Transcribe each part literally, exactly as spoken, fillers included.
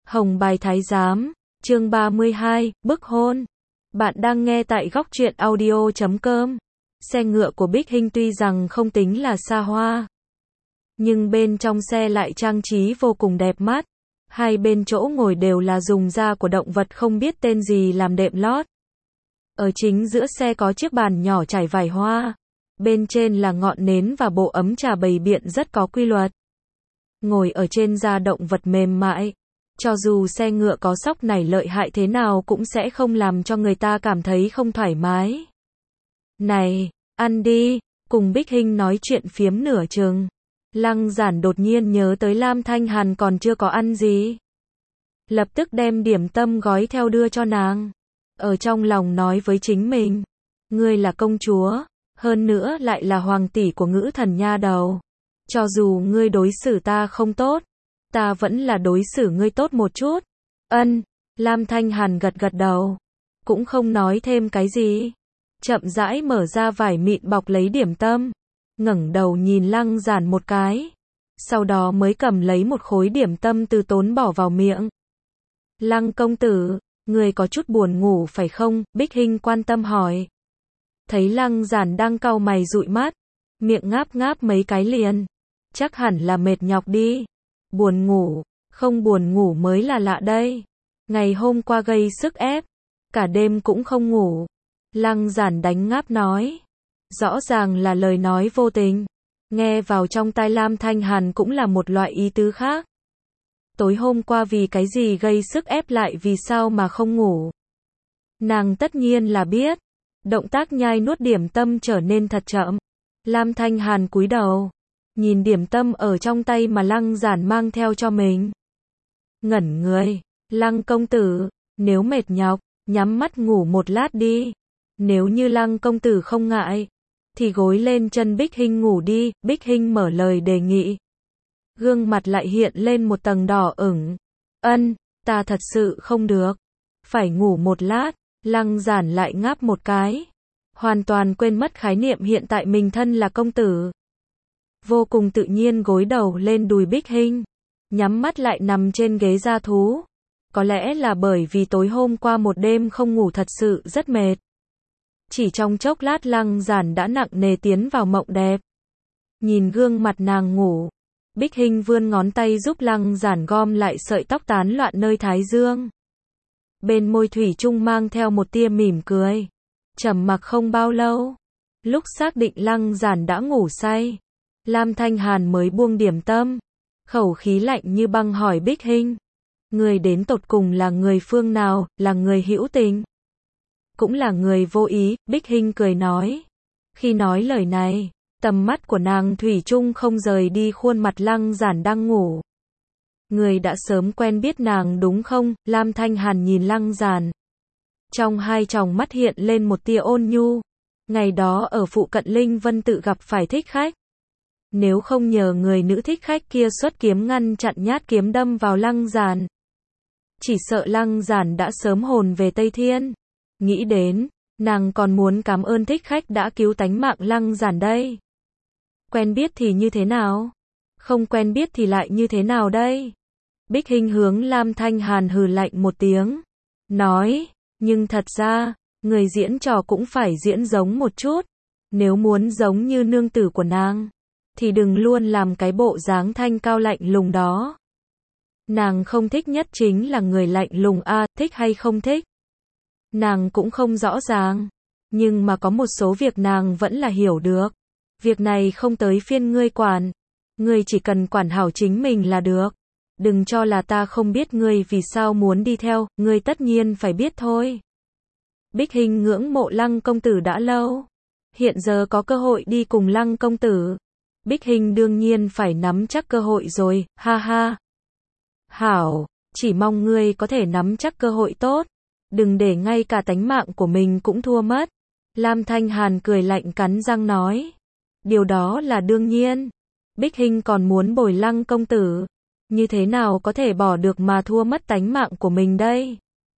Hồng Bài Thái Giám, chương ba mươi hai, bức hôn. Bạn đang nghe tại góc truyện audio chấm com. Xe ngựa của Bích Hinh tuy rằng không tính là xa hoa, nhưng bên trong xe lại trang trí vô cùng đẹp mắt. Hai bên chỗ ngồi đều là dùng da của động vật không biết tên gì làm đệm lót. Ở chính giữa xe có chiếc bàn nhỏ trải vải hoa. Bên trên là ngọn nến và bộ ấm trà bày biện rất có quy luật. Ngồi ở trên da động vật mềm mại, cho dù xe ngựa có sóc này lợi hại thế nào cũng sẽ không làm cho người ta cảm thấy không thoải mái. Này, ăn đi, cùng Bích Hinh nói chuyện phiếm nửa chừng. Lăng Giản đột nhiên nhớ tới Lam Thanh Hàn còn chưa có ăn gì. Lập tức đem điểm tâm gói theo đưa cho nàng. Ở trong lòng nói với chính mình, ngươi là công chúa, hơn nữa lại là hoàng tỷ của Ngữ Thần nha đầu. Cho dù ngươi đối xử ta không tốt, ta vẫn là đối xử ngươi tốt một chút. Ân, Lam Thanh Hàn gật gật đầu, cũng không nói thêm cái gì. Chậm rãi mở ra vải mịn bọc lấy điểm tâm, ngẩng đầu nhìn Lăng Giản một cái, sau đó mới cầm lấy một khối điểm tâm từ tốn bỏ vào miệng. Lăng công tử, người có chút buồn ngủ phải không? Bích Hinh quan tâm hỏi. Thấy Lăng Giản đang cau mày dụi mắt, miệng ngáp ngáp mấy cái liền. Chắc hẳn là mệt nhọc đi. Buồn ngủ, không buồn ngủ mới là lạ đây. Ngày hôm qua gây sức ép, cả đêm cũng không ngủ. Lăng Giản đánh ngáp nói. Rõ ràng là lời nói vô tình. Nghe vào trong tai Lam Thanh Hàn cũng là một loại ý tứ khác. Tối hôm qua vì cái gì gây sức ép lại vì sao mà không ngủ. Nàng tất nhiên là biết. Động tác nhai nuốt điểm tâm trở nên thật chậm. Lam Thanh Hàn cúi đầu, nhìn điểm tâm ở trong tay mà Lăng Giản mang theo cho mình. Ngẩn người, Lăng công tử, nếu mệt nhọc, nhắm mắt ngủ một lát đi. Nếu như Lăng công tử không ngại, thì gối lên chân Bích Hinh ngủ đi. Bích Hinh mở lời đề nghị. Gương mặt lại hiện lên một tầng đỏ ửng. Ân, ta thật sự không được. Phải ngủ một lát. Lăng Giản lại ngáp một cái. Hoàn toàn quên mất khái niệm hiện tại mình thân là công tử. Vô cùng tự nhiên gối đầu lên đùi Bích Hinh, nhắm mắt lại nằm trên ghế da thú. Có lẽ là bởi vì tối hôm qua một đêm không ngủ thật sự rất mệt. Chỉ trong chốc lát Lăng Giản đã nặng nề tiến vào mộng đẹp. Nhìn gương mặt nàng ngủ, Bích Hinh vươn ngón tay giúp Lăng Giản gom lại sợi tóc tán loạn nơi thái dương. Bên môi thủy chung mang theo một tia mỉm cười. Trầm mặc không bao lâu, lúc xác định Lăng Giản đã ngủ say, Lam Thanh Hàn mới buông điểm tâm, khẩu khí lạnh như băng hỏi Bích Hinh. Người đến tột cùng là người phương nào, là người hữu tình, cũng là người vô ý? Bích Hinh cười nói. Khi nói lời này, tầm mắt của nàng thủy chung không rời đi khuôn mặt Lăng Giản đang ngủ. Người đã sớm quen biết nàng đúng không? Lam Thanh Hàn nhìn Lăng Giản. Trong hai tròng mắt hiện lên một tia ôn nhu. Ngày đó ở phụ cận Linh Vân tự gặp phải thích khách. Nếu không nhờ người nữ thích khách kia xuất kiếm ngăn chặn nhát kiếm đâm vào Lăng Giản, chỉ sợ Lăng Giản đã sớm hồn về Tây Thiên. Nghĩ đến, nàng còn muốn cảm ơn thích khách đã cứu tánh mạng Lăng Giản đây. Quen biết thì như thế nào? Không quen biết thì lại như thế nào đây? Bích Hinh hướng Lam Thanh Hàn hừ lạnh một tiếng, nói, nhưng thật ra, người diễn trò cũng phải diễn giống một chút. Nếu muốn giống như nương tử của nàng, thì đừng luôn làm cái bộ dáng thanh cao lạnh lùng đó. Nàng không thích nhất chính là người lạnh lùng a, à, thích hay không thích, nàng cũng không rõ ràng. Nhưng mà có một số việc nàng vẫn là hiểu được. Việc này không tới phiên ngươi quản. Ngươi chỉ cần quản hảo chính mình là được. Đừng cho là ta không biết ngươi vì sao muốn đi theo, ngươi tất nhiên phải biết thôi. Bích Hinh ngưỡng mộ Lăng công tử đã lâu. Hiện giờ có cơ hội đi cùng Lăng công tử. Bích Hinh đương nhiên phải nắm chắc cơ hội rồi, ha ha. Hảo, chỉ mong ngươi có thể nắm chắc cơ hội tốt. Đừng để ngay cả tánh mạng của mình cũng thua mất. Lam Thanh Hàn cười lạnh cắn răng nói. Điều đó là đương nhiên. Bích Hinh còn muốn bồi Lăng công tử. Như thế nào có thể bỏ được mà thua mất tánh mạng của mình đây?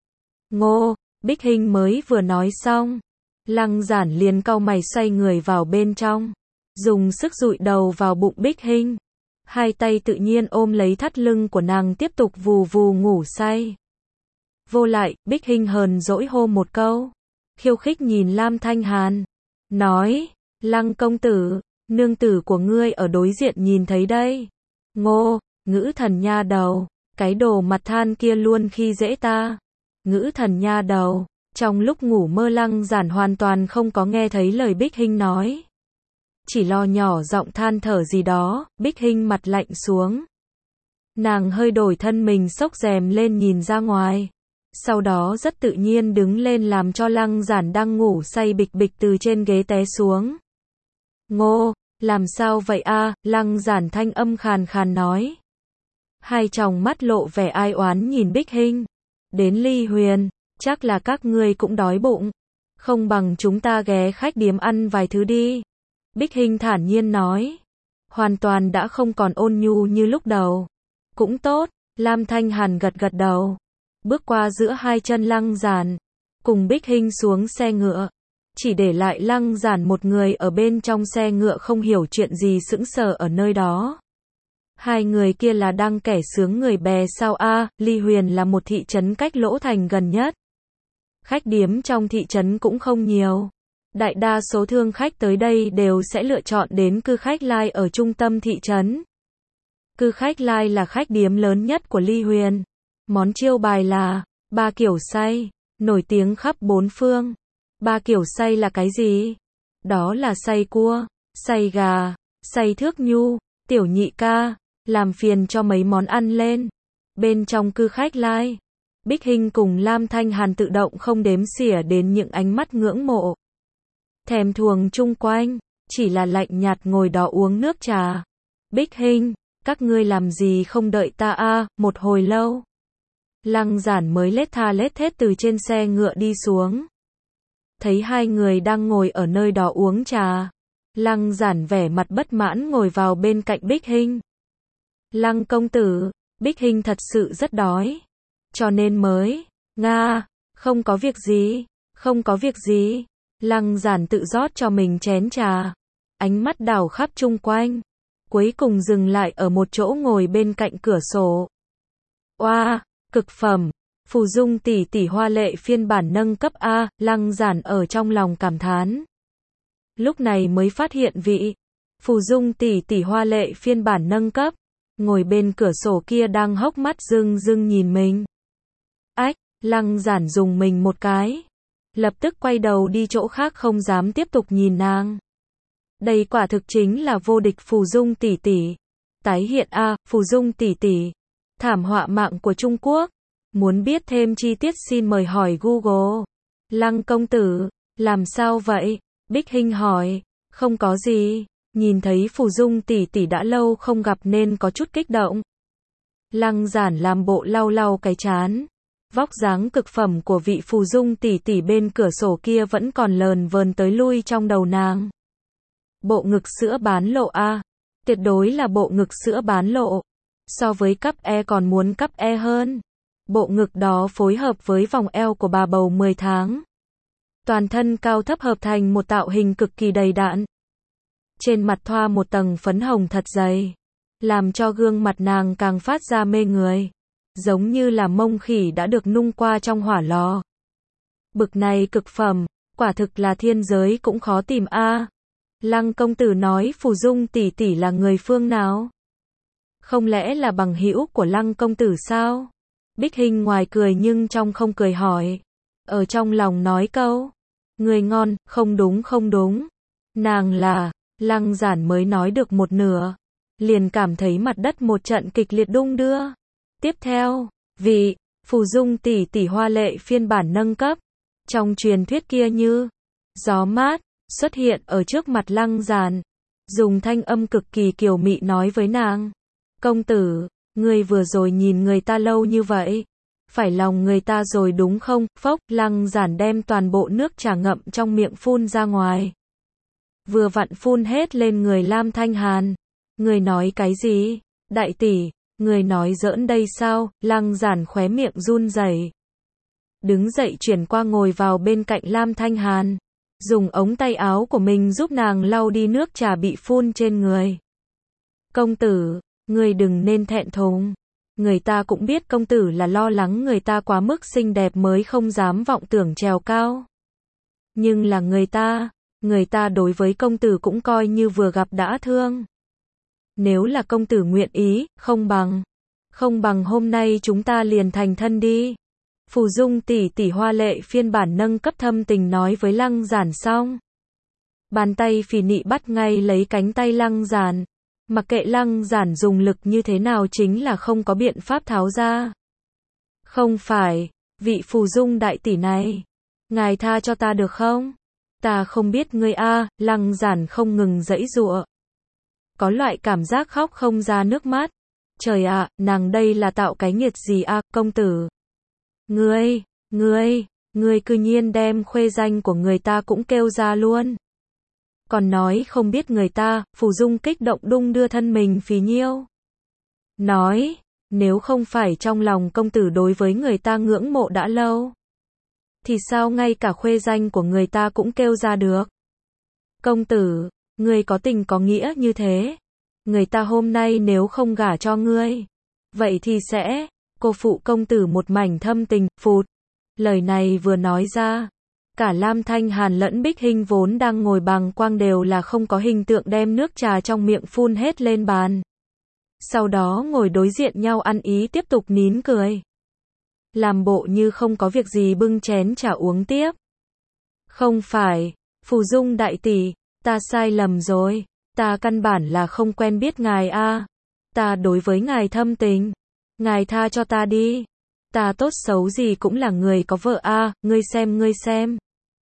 Ngô, Bích Hinh mới vừa nói xong. Lăng Giản liền cau mày xoay người vào bên trong. Dùng sức dụi đầu vào bụng Bích Hinh. Hai tay tự nhiên ôm lấy thắt lưng của nàng tiếp tục vù vù ngủ say. Vô lại, Bích Hinh hờn dỗi hô một câu. Khiêu khích nhìn Lam Thanh Hàn. Nói, Lăng công tử, nương tử của ngươi ở đối diện nhìn thấy đây. Ngô, ngữ thần nha đầu, cái đồ mặt than kia luôn khi dễ ta. Ngữ thần nha đầu, trong lúc ngủ mơ Lăng Giản hoàn toàn không có nghe thấy lời Bích Hinh nói. Chỉ lo nhỏ giọng than thở gì đó, Bích Hinh mặt lạnh xuống. Nàng hơi đổi thân mình xốc rèm lên nhìn ra ngoài. Sau đó rất tự nhiên đứng lên làm cho Lăng Giản đang ngủ say bịch bịch từ trên ghế té xuống. Ngô, làm sao vậy a? Lăng Giản thanh âm khàn khàn nói. Hai tròng mắt lộ vẻ ai oán nhìn Bích Hinh. Đến Ly Huyền, chắc là các ngươi cũng đói bụng. Không bằng chúng ta ghé khách điếm ăn vài thứ đi. Bích Hinh thản nhiên nói. Hoàn toàn đã không còn ôn nhu như lúc đầu. Cũng tốt, Lam Thanh Hàn gật gật đầu. Bước qua giữa hai chân Lăng Giản. Cùng Bích Hinh xuống xe ngựa. Chỉ để lại Lăng Giản một người ở bên trong xe ngựa không hiểu chuyện gì sững sờ ở nơi đó. Hai người kia là đang kẻ sướng người bè sao a? Ly Huyền là một thị trấn cách Lỗ Thành gần nhất. Khách điếm trong thị trấn cũng không nhiều. Đại đa số thương khách tới đây đều sẽ lựa chọn đến Cư Khách Lai ở trung tâm thị trấn. Cư Khách Lai là khách điếm lớn nhất của Ly Huyền. Món chiêu bài là ba kiểu xay, nổi tiếng khắp bốn phương. Ba kiểu xay là cái gì? Đó là xay cua, xay gà, xay thước nhu, tiểu nhị ca, làm phiền cho mấy món ăn lên. Bên trong Cư Khách Lai, Bích Hinh cùng Lam Thanh Hàn tự động không đếm xỉa đến những ánh mắt ngưỡng mộ. Thèm thuồng chung quanh, chỉ là lạnh nhạt ngồi đó uống nước trà. Bích Hinh, các ngươi làm gì không đợi ta a? Một hồi lâu. Lăng Giản mới lết tha lết thết từ trên xe ngựa đi xuống. Thấy hai người đang ngồi ở nơi đó uống trà. Lăng Giản vẻ mặt bất mãn ngồi vào bên cạnh Bích Hinh. Lăng công tử, Bích Hinh thật sự rất đói. Cho nên mới, Nga, không có việc gì, không có việc gì. Lăng Giản tự rót cho mình chén trà. Ánh mắt đảo khắp chung quanh. Cuối cùng dừng lại ở một chỗ ngồi bên cạnh cửa sổ. Oa, cực phẩm. Phù Dung tỷ tỷ hoa lệ phiên bản nâng cấp A, Lăng Giản ở trong lòng cảm thán. Lúc này mới phát hiện vị Phù Dung tỷ tỷ hoa lệ phiên bản nâng cấp, ngồi bên cửa sổ kia đang hốc mắt rưng rưng nhìn mình. Ách, Lăng Giản dùng mình một cái. Lập tức quay đầu đi chỗ khác không dám tiếp tục nhìn nàng. Đây quả thực chính là vô địch Phù Dung tỷ tỷ. Tái hiện A, Phù Dung tỷ tỷ. Thảm họa mạng của Trung Quốc. Muốn biết thêm chi tiết xin mời hỏi Google. Lăng công tử, làm sao vậy? Bích Hinh hỏi. Không có gì, nhìn thấy Phù Dung tỷ tỷ đã lâu không gặp nên có chút kích động. Lăng Giản làm bộ lau lau cái trán. Vóc dáng cực phẩm của vị Phù Dung tỷ tỷ bên cửa sổ kia vẫn còn lờn vờn tới lui trong đầu nàng. Bộ ngực sữa bán lộ a, tuyệt đối là bộ ngực sữa bán lộ. So với cắp E còn muốn cắp E hơn. Bộ ngực đó phối hợp với vòng eo của bà bầu mười tháng. Toàn thân cao thấp hợp thành một tạo hình cực kỳ đầy đặn. Trên mặt thoa một tầng phấn hồng thật dày, làm cho gương mặt nàng càng phát ra mê người. Giống như là mông khỉ đã được nung qua trong hỏa lò. Bực này cực phẩm, quả thực là thiên giới cũng khó tìm a. Lăng công tử nói Phù Dung tỷ tỷ là người phương nào? Không lẽ là bằng hữu của Lăng công tử sao? Bích Hinh ngoài cười nhưng trong không cười hỏi. Ở trong lòng nói câu. Người ngon, không đúng không đúng. Nàng là, Lăng Giản mới nói được một nửa. Liền cảm thấy mặt đất một trận kịch liệt đung đưa. Tiếp theo, vị Phù Dung tỷ tỷ hoa lệ phiên bản nâng cấp. Trong truyền thuyết kia như gió mát, xuất hiện ở trước mặt Lăng Giản. Dùng thanh âm cực kỳ kiều mị nói với nàng. Công tử, người vừa rồi nhìn người ta lâu như vậy. Phải lòng người ta rồi đúng không? Phốc, Lăng Giản đem toàn bộ nước trà ngậm trong miệng phun ra ngoài. Vừa vặn phun hết lên người Lam Thanh Hàn. Người nói cái gì? Đại tỷ, người nói giỡn đây sao? Lăng Giản khóe miệng run rẩy. Đứng dậy chuyển qua ngồi vào bên cạnh Lam Thanh Hàn. Dùng ống tay áo của mình giúp nàng lau đi nước trà bị phun trên người. Công tử, ngươi đừng nên thẹn thùng. Người ta cũng biết công tử là lo lắng người ta quá mức xinh đẹp mới không dám vọng tưởng trèo cao. Nhưng là người ta, người ta đối với công tử cũng coi như vừa gặp đã thương. Nếu là công tử nguyện ý, không bằng, không bằng hôm nay chúng ta liền thành thân đi. Phù Dung tỷ tỷ hoa lệ phiên bản nâng cấp thâm tình nói với Lăng Giản xong. Bàn tay phì nị bắt ngay lấy cánh tay Lăng Giản. Mặc kệ Lăng Giản dùng lực như thế nào chính là không có biện pháp tháo ra. Không phải, vị Phù Dung đại tỷ này. Ngài tha cho ta được không? Ta không biết ngươi a, Lăng Giản không ngừng giãy giụa. Có loại cảm giác khóc không ra nước mắt. Trời ạ, nàng đây là tạo cái nghiệt gì a, công tử? Ngươi, ngươi, ngươi cư nhiên đem khuê danh của người ta cũng kêu ra luôn. Còn nói không biết người ta, Phù Dung kích động đung đưa thân mình phì nhiêu. Nói, nếu không phải trong lòng công tử đối với người ta ngưỡng mộ đã lâu, thì sao ngay cả khuê danh của người ta cũng kêu ra được? Công tử, ngươi có tình có nghĩa như thế. Người ta hôm nay nếu không gả cho ngươi, vậy thì sẽ, cô phụ công tử một mảnh thâm tình, phụt. Lời này vừa nói ra, cả Lam Thanh Hàn lẫn Bích Hinh vốn đang ngồi bàng quang đều là không có hình tượng đem nước trà trong miệng phun hết lên bàn. Sau đó ngồi đối diện nhau ăn ý tiếp tục nín cười. Làm bộ như không có việc gì bưng chén trà uống tiếp. Không phải, Phù Dung đại tỷ, ta sai lầm rồi, ta căn bản là không quen biết ngài a. Ta đối với ngài thâm tình, ngài tha cho ta đi. Ta tốt xấu gì cũng là người có vợ a, ngươi xem ngươi xem.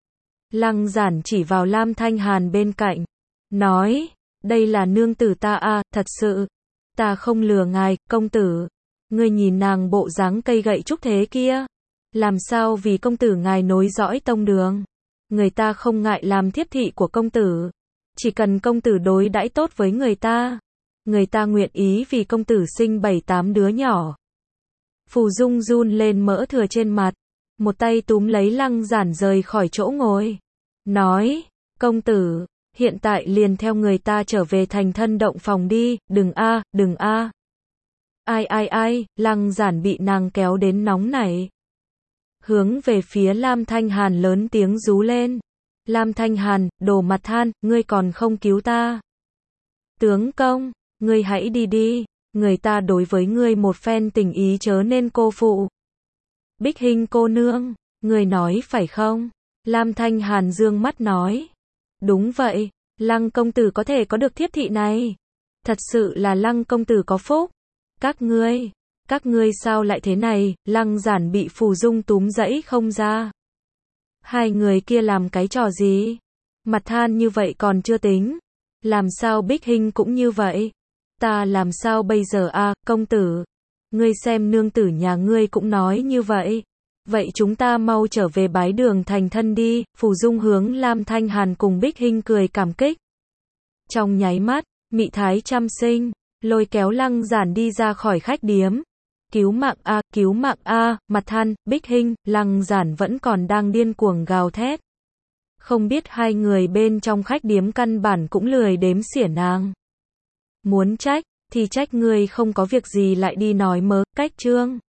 Lăng Giản chỉ vào Lam Thanh Hàn bên cạnh, nói, đây là nương tử ta a, thật sự, ta không lừa ngài, công tử. Ngươi nhìn nàng bộ dáng cây gậy trúc thế kia, làm sao vì công tử ngài nối dõi tông đường. Người ta không ngại làm thiếp thị của công tử, chỉ cần công tử đối đãi tốt với người ta, người ta nguyện ý vì công tử sinh bảy tám đứa nhỏ. Phù Dung run lên mỡ thừa trên mặt, một tay túm lấy Lăng Giản rời khỏi chỗ ngồi, nói, công tử, hiện tại liền theo người ta trở về thành thân động phòng đi, đừng a, đừng a. Ai ai ai, Lăng Giản bị nàng kéo đến nóng nảy. Hướng về phía Lam Thanh Hàn lớn tiếng rú lên. Lam Thanh Hàn, đồ mặt than, ngươi còn không cứu ta. Tướng công, ngươi hãy đi đi, người ta đối với ngươi một phen tình ý chớ nên cô phụ. Bích Hinh cô nương, ngươi nói phải không? Lam Thanh Hàn dương mắt nói. Đúng vậy, Lăng công tử có thể có được thiếp thị này. Thật sự là Lăng công tử có phúc. Các ngươi, các ngươi sao lại thế này? Lăng Giản bị Phù Dung túm dẫy không ra. Hai người kia làm cái trò gì? Mặt than như vậy còn chưa tính. Làm sao Bích Hinh cũng như vậy? Ta làm sao bây giờ a, công tử? Ngươi xem nương tử nhà ngươi cũng nói như vậy. Vậy chúng ta mau trở về bái đường thành thân đi. Phù Dung hướng Lam Thanh Hàn cùng Bích Hinh cười cảm kích. Trong nháy mắt, mị thái trăm sinh, lôi kéo Lăng Giản đi ra khỏi khách điếm. Cứu mạng a, cứu mạng a, mặt than, Bích Hinh, Lăng Giản vẫn còn đang điên cuồng gào thét. Không biết hai người bên trong khách điếm căn bản cũng lười đếm xỉa nàng. Muốn trách, thì trách ngươi không có việc gì lại đi nói mớ, cách trương.